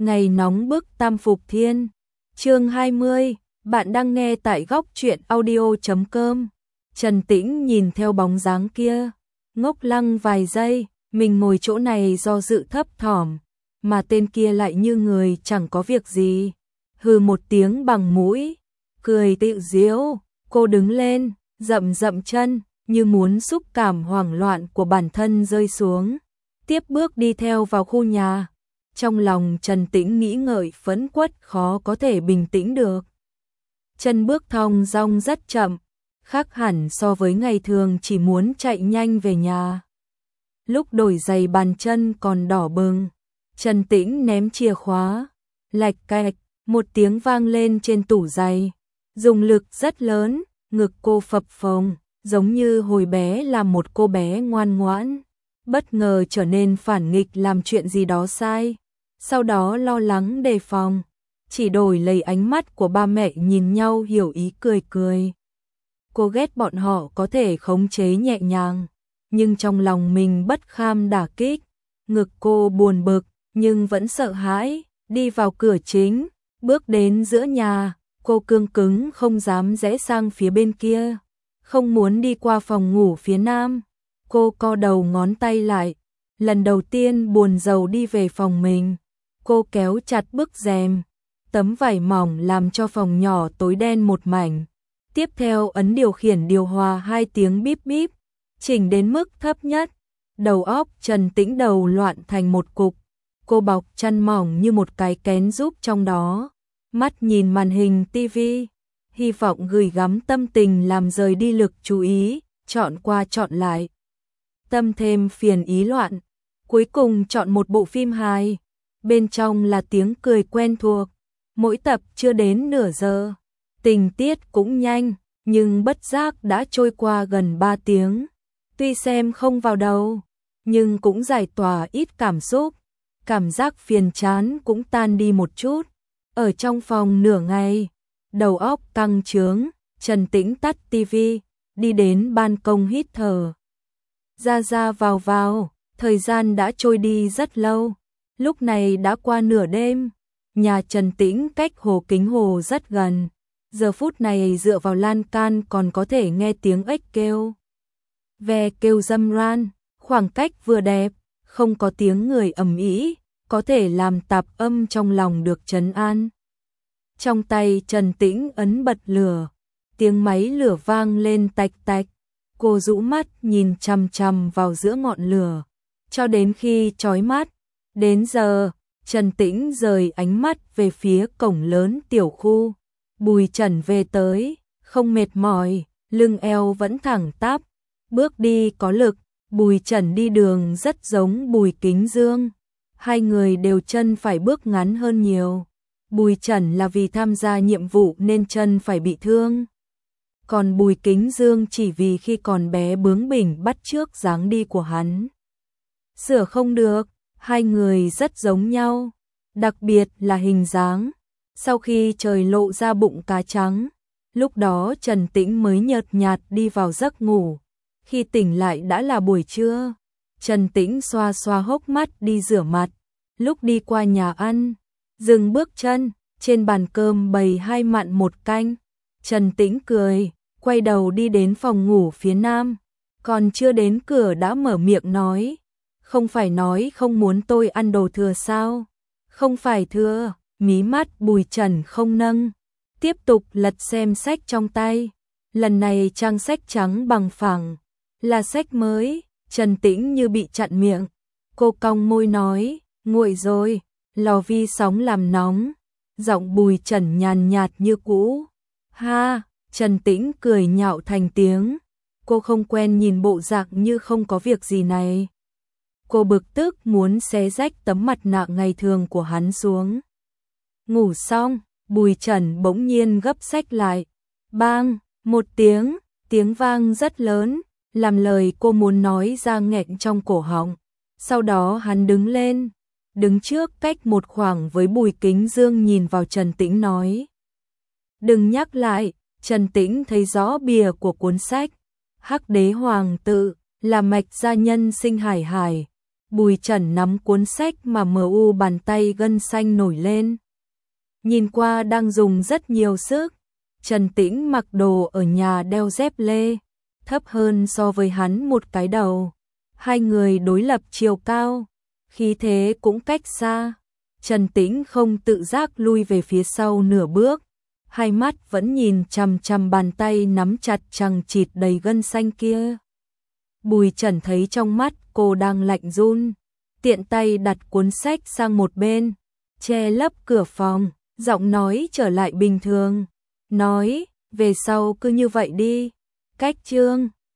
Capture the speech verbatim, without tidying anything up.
Ngày nóng bức Tam Phục Thiên. Chương hai mươi, bạn đang nghe tại góc truyện audio chấm com. Trần Tĩnh nhìn theo bóng dáng kia, ngốc lăng vài giây, mình ngồi chỗ này do dự thấp thỏm, mà tên kia lại như người chẳng có việc gì. Hừ một tiếng bằng mũi, cười tự giễu, cô đứng lên, dậm dậm chân, như muốn xúc cảm hoảng loạn của bản thân rơi xuống, tiếp bước đi theo vào khu nhà. Trong lòng Trần Tĩnh nghĩ ngợi phẫn uất khó có thể bình tĩnh được. Chân bước thong dong rất chậm, khác hẳn so với ngày thường chỉ muốn chạy nhanh về nhà. Lúc đổi giày bàn chân còn đỏ bừng, Trần Tĩnh ném chìa khóa, lạch cạch, một tiếng vang lên trên tủ giày, dùng lực rất lớn, ngực cô phập phồng, giống như hồi bé là một cô bé ngoan ngoãn, bất ngờ trở nên phản nghịch làm chuyện gì đó sai. Sau đó lo lắng đề phòng, chỉ đổi lấy ánh mắt của ba mẹ nhìn nhau hiểu ý cười cười. Cô ghét bọn họ có thể khống chế nhẹ nhàng, nhưng trong lòng mình bất kham đả kích, ngực cô buồn bực, nhưng vẫn sợ hãi, đi vào cửa chính, bước đến giữa nhà, cô cương cứng không dám rẽ sang phía bên kia, không muốn đi qua phòng ngủ phía nam. Cô co đầu ngón tay lại, lần đầu tiên buồn rầu đi về phòng mình. Cô kéo chặt bức rèm, tấm vải mỏng làm cho phòng nhỏ tối đen một mảnh. Tiếp theo ấn điều khiển điều hòa hai tiếng bíp bíp, chỉnh đến mức thấp nhất. Đầu óc Trần Tĩnh đầu loạn thành một cục. Cô bọc chăn mỏng như một cái kén giúp trong đó. Mắt nhìn màn hình tivi, hy vọng gửi gắm tâm tình làm rời đi lực chú ý, chọn qua chọn lại. Tâm thêm phiền ý loạn, cuối cùng chọn một bộ phim hài. Bên trong là tiếng cười quen thuộc, mỗi tập chưa đến nửa giờ, tình tiết cũng nhanh, nhưng bất giác đã trôi qua gần ba tiếng. Tuy xem không vào đầu, nhưng cũng giải tỏa ít cảm xúc, cảm giác phiền chán cũng tan đi một chút. Ở trong phòng nửa ngày, đầu óc căng chướng, Trần Tĩnh tắt tivi, đi đến ban công hít thở. Ra ra vào vào, thời gian đã trôi đi rất lâu. Lúc này đã qua nửa đêm, nhà Trần Tĩnh cách hồ Kính Hồ rất gần. Giờ phút này dựa vào lan can còn có thể nghe tiếng ếch kêu. Ve kêu râm ran, khoảng cách vừa đẹp, không có tiếng người ầm ĩ, có thể làm tạp âm trong lòng được trấn an. Trong tay Trần Tĩnh ấn bật lửa, tiếng máy lửa vang lên tạch tạch. Cô rũ mắt nhìn chằm chằm vào giữa ngọn lửa, cho đến khi chói mắt. Đến giờ, Trần Tĩnh rời ánh mắt về phía cổng lớn tiểu khu. Bùi Trần về tới, không mệt mỏi, lưng eo vẫn thẳng tắp, bước đi có lực. Bùi Trần đi đường rất giống Bùi Kính Dương, hai người đều chân phải bước ngắn hơn nhiều. Bùi Trần là vì tham gia nhiệm vụ nên chân phải bị thương, còn Bùi Kính Dương chỉ vì khi còn bé bướng bỉnh bắt chước dáng đi của hắn. Sửa không được. Hai người rất giống nhau, đặc biệt là hình dáng. Sau khi trời lộ ra bụng cá trắng, lúc đó Trần Tĩnh mới nhợt nhạt đi vào giấc ngủ. Khi tỉnh lại đã là buổi trưa. Trần Tĩnh xoa xoa hốc mắt đi rửa mặt. Lúc đi qua nhà ăn, dừng bước chân, trên bàn cơm bày hai mặn một canh. Trần Tĩnh cười, quay đầu đi đến phòng ngủ phía nam. Còn chưa đến cửa đã mở miệng nói. Không phải nói không muốn tôi ăn đồ thừa sao? Không phải thừa, mí mắt Bùi Trần không nâng. Tiếp tục lật xem sách trong tay. Lần này trang sách trắng bằng phẳng, là sách mới. Trần Tĩnh như bị chặn miệng. Cô cong môi nói, nguội rồi, lò vi sóng làm nóng. Giọng Bùi Trần nhàn nhạt như cũ. Ha, Trần Tĩnh cười nhạo thành tiếng. Cô không quen nhìn bộ dạng như không có việc gì này. Cô bực tức muốn xé rách tấm mặt nạ ngày thường của hắn xuống. Ngủ xong, Bùi Trần bỗng nhiên gấp sách lại. Bang, một tiếng, tiếng vang rất lớn, làm lời cô muốn nói ra nghẹn trong cổ họng. Sau đó hắn đứng lên, đứng trước cách một khoảng với Bùi Kính Dương nhìn vào Trần Tĩnh nói. Đừng nhắc lại. Trần Tĩnh thấy rõ bìa của cuốn sách. Hắc Đế Hoàng Tự, là mạch gia nhân Sinh Hải Hải. Bùi Trần nắm cuốn sách mà mờ u bàn tay gân xanh nổi lên. Nhìn qua đang dùng rất nhiều sức. Trần Tĩnh mặc đồ ở nhà đeo dép lê, thấp hơn so với hắn một cái đầu. Hai người đối lập chiều cao, khí thế cũng cách xa. Trần Tĩnh không tự giác lui về phía sau nửa bước, hai mắt vẫn nhìn chằm chằm bàn tay nắm chặt chằng chịt đầy gân xanh kia. Bùi Trần thấy trong mắt cô đang lạnh run, tiện tay đặt cuốn sách sang một bên, che lấp cửa phòng, giọng nói trở lại bình thường, nói, về sau cứ như vậy đi. Cách chương